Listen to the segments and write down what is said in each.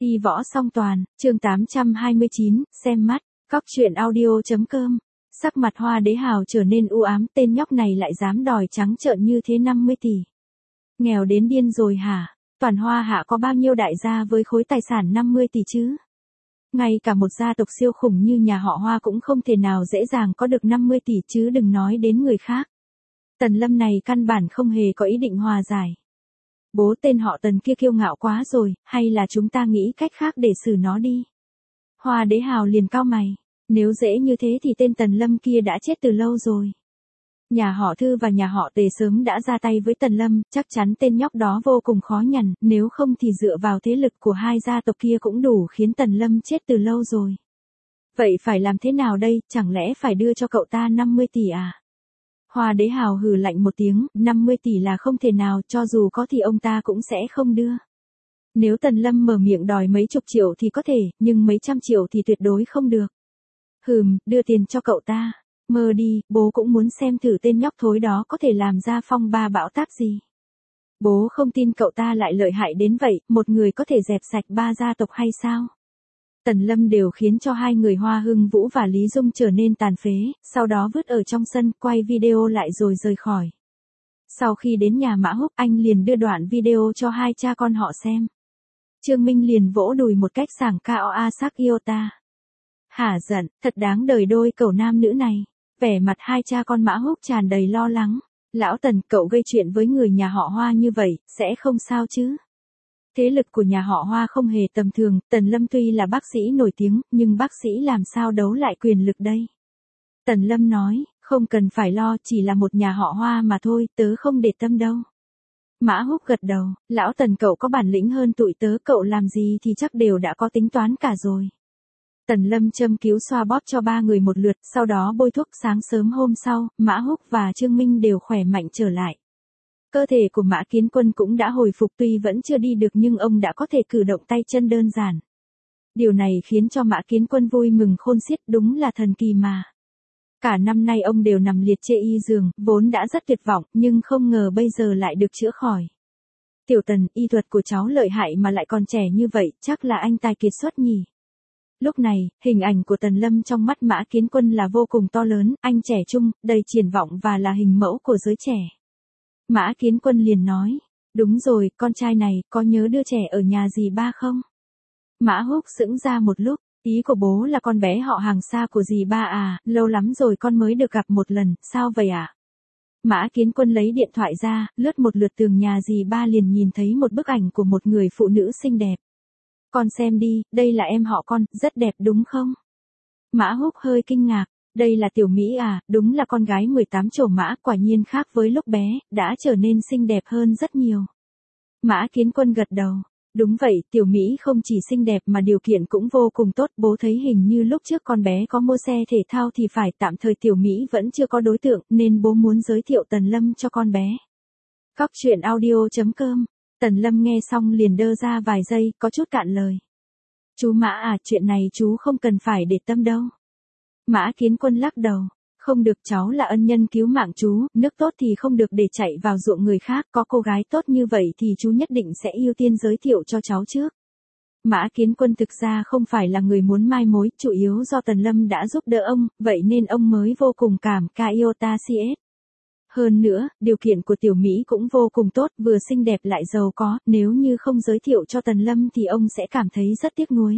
Y võ song toàn, chương 829, xem mắt, cóc truyện audio.com. Sắc mặt Hoa Đế Hào trở nên u ám, tên nhóc này lại dám đòi trắng trợn như thế 50 tỷ. Nghèo đến điên rồi hả? Toàn Hoa Hạ có bao nhiêu đại gia với khối tài sản 50 tỷ chứ? Ngay cả một gia tộc siêu khủng như nhà họ Hoa cũng không thể nào dễ dàng có được 50 tỷ chứ đừng nói đến người khác. Tần Lâm này căn bản không hề có ý định hòa giải. Bố tên họ Tần kia kiêu ngạo quá rồi, hay là chúng ta nghĩ cách khác để xử nó đi. Hoa Đế Hào liền cau mày, nếu dễ như thế thì tên Tần Lâm kia đã chết từ lâu rồi. Nhà họ Thư và nhà họ Tề sớm đã ra tay với Tần Lâm, chắc chắn tên nhóc đó vô cùng khó nhằn, nếu không thì dựa vào thế lực của hai gia tộc kia cũng đủ khiến Tần Lâm chết từ lâu rồi. Vậy phải làm thế nào đây, chẳng lẽ phải đưa cho cậu ta 50 tỷ à? Hoa Đế Hào hừ lạnh một tiếng, 50 tỷ là không thể nào, cho dù có thì ông ta cũng sẽ không đưa. Nếu Tần Lâm mở miệng đòi mấy chục triệu thì có thể, nhưng mấy trăm triệu thì tuyệt đối không được. Đưa tiền cho cậu ta. Mơ đi, bố cũng muốn xem thử tên nhóc thối đó có thể làm ra phong ba bão táp gì. Bố không tin cậu ta lại lợi hại đến vậy, một người có thể dẹp sạch ba gia tộc hay sao? Tần Lâm đều khiến cho hai người Hoa Hưng Vũ và Lý Dung trở nên tàn phế, sau đó vứt ở trong sân, quay video lại rồi rời khỏi. Sau khi đến nhà Mã Húc, anh liền đưa đoạn video cho hai cha con họ xem. Trương Minh liền vỗ đùi một cách sảng KOA sắc Iota. Hả giận, thật đáng đời đôi cẩu nam nữ này. Vẻ mặt hai cha con Mã Húc tràn đầy lo lắng. Lão Tần, cậu gây chuyện với người nhà họ Hoa như vậy, sẽ không sao chứ? Thế lực của nhà họ Hoa không hề tầm thường, Tần Lâm tuy là bác sĩ nổi tiếng, nhưng bác sĩ làm sao đấu lại quyền lực đây? Tần Lâm nói, không cần phải lo, chỉ là một nhà họ Hoa mà thôi, tớ không để tâm đâu. Mã Húc gật đầu, lão Tần cậu có bản lĩnh hơn tụi tớ, cậu làm gì thì chắc đều đã có tính toán cả rồi. Tần Lâm châm cứu xoa bóp cho ba người một lượt, sau đó bôi thuốc. Sáng sớm hôm sau, Mã Húc và Trương Minh đều khỏe mạnh trở lại. Cơ thể của Mã Kiến Quân cũng đã hồi phục, tuy vẫn chưa đi được nhưng ông đã có thể cử động tay chân đơn giản. Điều này khiến cho Mã Kiến Quân vui mừng khôn xiết, đúng là thần kỳ mà. Cả năm nay ông đều nằm liệt chê y giường, vốn đã rất tuyệt vọng, nhưng không ngờ bây giờ lại được chữa khỏi. Tiểu Tần, y thuật của cháu lợi hại mà lại còn trẻ như vậy, chắc là anh tài kiệt xuất nhỉ. Lúc này, hình ảnh của Tần Lâm trong mắt Mã Kiến Quân là vô cùng to lớn, anh trẻ trung, đầy triển vọng và là hình mẫu của giới trẻ. Mã Kiến Quân liền nói, đúng rồi, con trai này, có nhớ đưa trẻ ở nhà dì ba không? Mã Húc sững ra một lúc, ý của bố là con bé họ hàng xa của dì ba à, lâu lắm rồi con mới được gặp một lần, sao vậy ạ? Mã Kiến Quân lấy điện thoại ra, lướt một lượt tường nhà dì ba liền nhìn thấy một bức ảnh của một người phụ nữ xinh đẹp. Con xem đi, đây là em họ con, rất đẹp đúng không? Mã Húc hơi kinh ngạc, đây là Tiểu Mỹ à, đúng là con gái 18 trổ mã, quả nhiên khác với lúc bé, đã trở nên xinh đẹp hơn rất nhiều. Mã Kiến Quân gật đầu, đúng vậy, Tiểu Mỹ không chỉ xinh đẹp mà điều kiện cũng vô cùng tốt, bố thấy hình như lúc trước con bé có mua xe thể thao thì phải, tạm thời Tiểu Mỹ vẫn chưa có đối tượng, nên bố muốn giới thiệu Tần Lâm cho con bé. Cóc truyện audio.com. Tần Lâm nghe xong liền đơ ra vài giây, có chút cạn lời. Chú Mã à, chuyện này chú không cần phải để tâm đâu. Mã Kiến Quân lắc đầu, không được, cháu là ân nhân cứu mạng chú, nước tốt thì không được để chạy vào ruộng người khác, có cô gái tốt như vậy thì chú nhất định sẽ ưu tiên giới thiệu cho cháu trước. Mã Kiến Quân thực ra không phải là người muốn mai mối, chủ yếu do Tần Lâm đã giúp đỡ ông, vậy nên ông mới vô cùng cảm Iota CS. Hơn nữa, điều kiện của Tiểu Mỹ cũng vô cùng tốt, vừa xinh đẹp lại giàu có, nếu như không giới thiệu cho Tần Lâm thì ông sẽ cảm thấy rất tiếc nuối.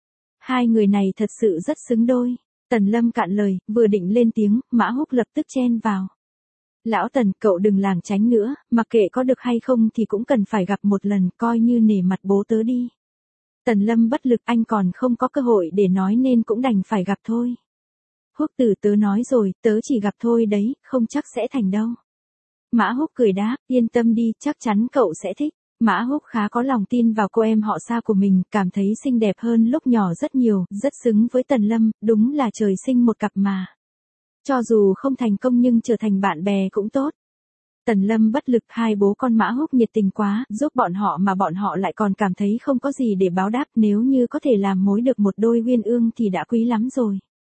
Hai người này thật sự rất xứng đôi. Tần Lâm cạn lời, vừa định lên tiếng, Mã Húc lập tức chen vào. Lão Tần, cậu đừng lảng tránh nữa, mặc kệ có được hay không thì cũng cần phải gặp một lần, coi như nể mặt bố tớ đi. Tần Lâm bất lực, anh còn không có cơ hội để nói nên cũng đành phải gặp thôi. Húc tử, tớ nói rồi, tớ chỉ gặp thôi đấy, không chắc sẽ thành đâu. Mã Húc cười đáp, yên tâm đi, chắc chắn cậu sẽ thích. Mã Húc khá có lòng tin vào cô em họ xa của mình, cảm thấy xinh đẹp hơn lúc nhỏ rất nhiều, rất xứng với Tần Lâm, đúng là trời sinh một cặp mà. Cho dù không thành công nhưng trở thành bạn bè cũng tốt. Tần Lâm bất lực, hai bố con Mã Húc nhiệt tình quá, giúp bọn họ mà bọn họ lại còn cảm thấy không có gì để báo đáp, nếu như có thể làm mối được một đôi uyên ương thì đã quý lắm rồi.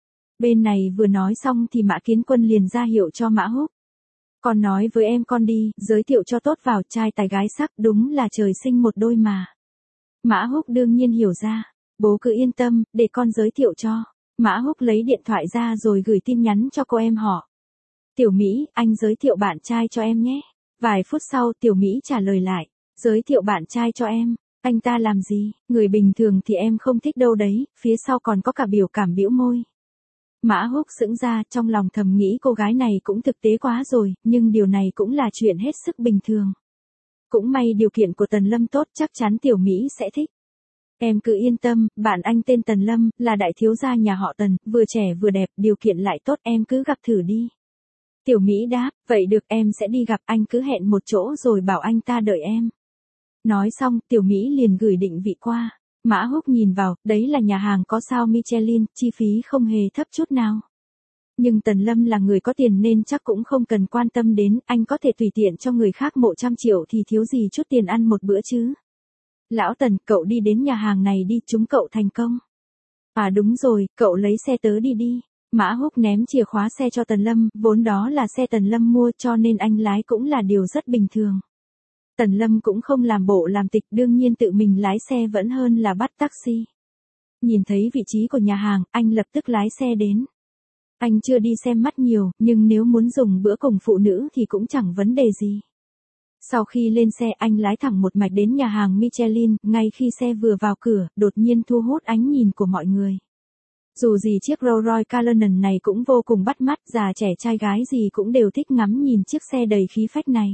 Bên này vừa nói xong thì Mã Kiến Quân liền ra hiệu cho Mã Húc. Con nói với em con đi, giới thiệu cho tốt vào, trai tài gái sắc, đúng là trời sinh một đôi mà. Mã Húc đương nhiên hiểu ra. Bố cứ yên tâm, để con giới thiệu cho. Mã Húc lấy điện thoại ra rồi gửi tin nhắn cho cô em họ. Tiểu Mỹ, anh giới thiệu bạn trai cho em nhé. Vài phút sau Tiểu Mỹ trả lời lại. Giới thiệu bạn trai cho em. Anh ta làm gì? Người bình thường thì em không thích đâu đấy, phía sau còn có cả biểu cảm bĩu môi. Mã Húc sững ra, trong lòng thầm nghĩ cô gái này cũng thực tế quá rồi, nhưng điều này cũng là chuyện hết sức bình thường. Cũng may điều kiện của Tần Lâm tốt, chắc chắn Tiểu Mỹ sẽ thích. Em cứ yên tâm, bạn anh tên Tần Lâm, là đại thiếu gia nhà họ Tần, vừa trẻ vừa đẹp, điều kiện lại tốt, em cứ gặp thử đi. Tiểu Mỹ đáp, vậy được, em sẽ đi gặp, anh cứ hẹn một chỗ rồi bảo anh ta đợi em. Nói xong, Tiểu Mỹ liền gửi định vị qua. Mã Húc nhìn vào, đấy là nhà hàng có sao Michelin, chi phí không hề thấp chút nào. Nhưng Tần Lâm là người có tiền nên chắc cũng không cần quan tâm đến, anh có thể tùy tiện cho người khác 100 triệu thì thiếu gì chút tiền ăn một bữa chứ. Lão Tần, cậu đi đến nhà hàng này đi, chúng cậu thành công. À đúng rồi, cậu lấy xe tớ đi đi. Mã Húc ném chìa khóa xe cho Tần Lâm, vốn đó là xe Tần Lâm mua cho nên anh lái cũng là điều rất bình thường. Tần Lâm cũng không làm bộ làm tịch, đương nhiên tự mình lái xe vẫn hơn là bắt taxi. Nhìn thấy vị trí của nhà hàng, anh lập tức lái xe đến. Anh chưa đi xem mắt nhiều, nhưng nếu muốn dùng bữa cùng phụ nữ thì cũng chẳng vấn đề gì. Sau khi lên xe anh lái thẳng một mạch đến nhà hàng Michelin, ngay khi xe vừa vào cửa, đột nhiên thu hút ánh nhìn của mọi người. Dù gì chiếc Rolls Royce Cullinan này cũng vô cùng bắt mắt, già trẻ trai gái gì cũng đều thích ngắm nhìn chiếc xe đầy khí phách này.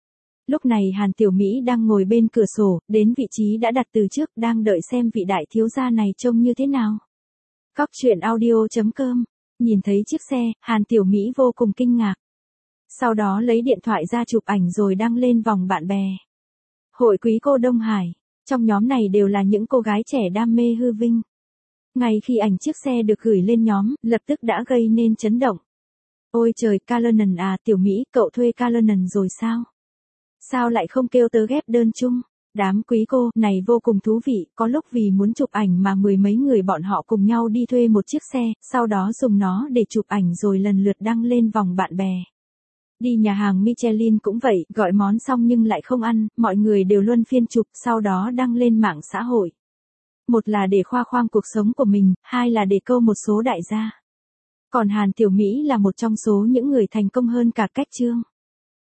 Lúc này Hàn Tiểu Mỹ đang ngồi bên cửa sổ, đến vị trí đã đặt từ trước, đang đợi xem vị đại thiếu gia này trông như thế nào. Cóc truyện audio.com. Nhìn thấy chiếc xe, Hàn Tiểu Mỹ vô cùng kinh ngạc. Sau đó lấy điện thoại ra chụp ảnh rồi đăng lên vòng bạn bè. Hội quý cô Đông Hải. Trong nhóm này đều là những cô gái trẻ đam mê hư vinh. Ngay khi ảnh chiếc xe được gửi lên nhóm, lập tức đã gây nên chấn động. Ôi trời, Cullinan à, Tiểu Mỹ, cậu thuê Cullinan rồi sao? Sao lại không kêu tớ ghép đơn chung? Đám quý cô này vô cùng thú vị, có lúc vì muốn chụp ảnh mà mười mấy người bọn họ cùng nhau đi thuê một chiếc xe, sau đó dùng nó để chụp ảnh rồi lần lượt đăng lên vòng bạn bè. Đi nhà hàng Michelin cũng vậy, gọi món xong nhưng lại không ăn, mọi người đều luân phiên chụp, sau đó đăng lên mạng xã hội. Một là để khoe khoang cuộc sống của mình, hai là để câu một số đại gia. Còn Hàn Tiểu Mỹ là một trong số những người thành công hơn cả Cách Trương.